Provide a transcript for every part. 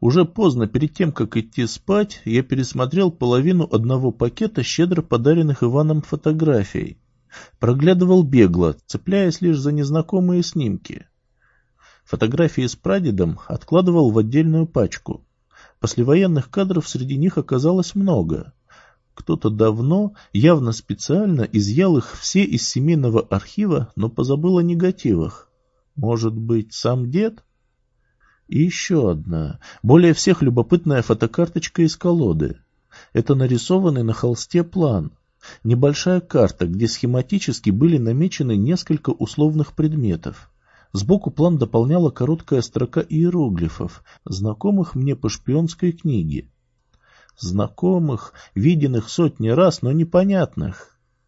Уже поздно, перед тем, как идти спать, я пересмотрел половину одного пакета щедро подаренных Иваном фотографий. Проглядывал бегло, цепляясь лишь за незнакомые снимки. Фотографии с прадедом откладывал в отдельную пачку. Послевоенных кадров среди них оказалось много. Кто-то давно, явно специально, изъял их все из семейного архива, но позабыл о негативах. Может быть, сам дед? И еще одна, более всех любопытная фотокарточка из колоды. Это нарисованный на холсте план. Небольшая карта, где схематически были намечены несколько условных предметов. Сбоку план дополняла короткая строка иероглифов, знакомых мне по шпионской книге. Знакомых, виденных сотни раз, но непонятных.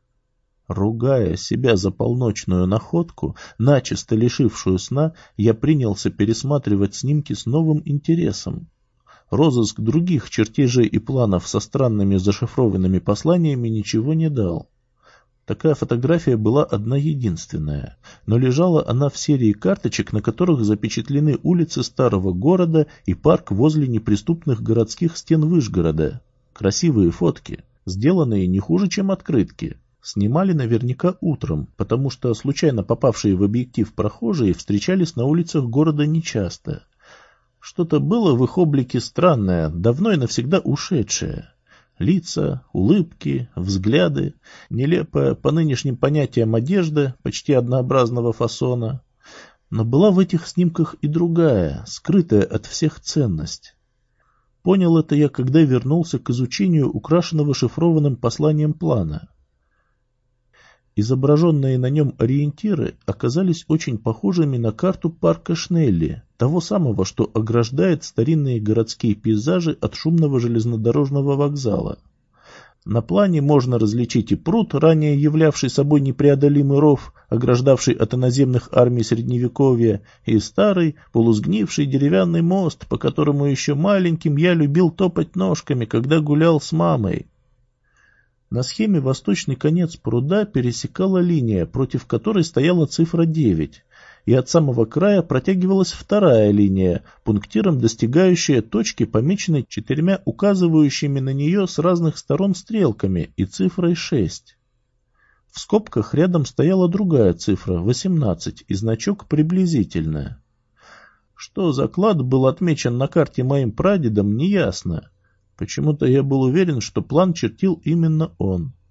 Ругая себя за полночную находку, начисто лишившую сна, я принялся пересматривать снимки с новым интересом. Розыск других чертежей и планов со странными зашифрованными посланиями ничего не дал. Такая фотография была одна единственная, но лежала она в серии карточек, на которых запечатлены улицы старого города и парк возле неприступных городских стен Вышгорода. Красивые фотки, сделанные не хуже, чем открытки. Снимали наверняка утром, потому что случайно попавшие в объектив прохожие встречались на улицах города нечасто. Что-то было в их облике странное, давно и навсегда ушедшее. Лица, улыбки, взгляды, нелепая по нынешним понятиям одежда почти однообразного фасона. Но была в этих снимках и другая, скрытая от всех ценность. Понял это я, когда вернулся к изучению украшенного шифрованным посланием плана. Изображенные на нем ориентиры оказались очень похожими на карту парка Шнелли, того самого, что ограждает старинные городские пейзажи от шумного железнодорожного вокзала. На плане можно различить и пруд, ранее являвший собой непреодолимый ров, ограждавший от иноземных армий Средневековья, и старый, полусгнивший деревянный мост, по которому еще маленьким я любил топать ножками, когда гулял с мамой. На схеме восточный конец пруда пересекала линия, против которой стояла цифра 9, и от самого края протягивалась вторая линия, пунктиром достигающая точки, помеченной 4 указывающими на нее с разных сторон стрелками и цифрой 6. В скобках рядом стояла другая цифра, 18, и значок «приблизительно». Что за клад был отмечен на карте моим прадедом, неясно. Почему-то я был уверен, что план чертил именно он.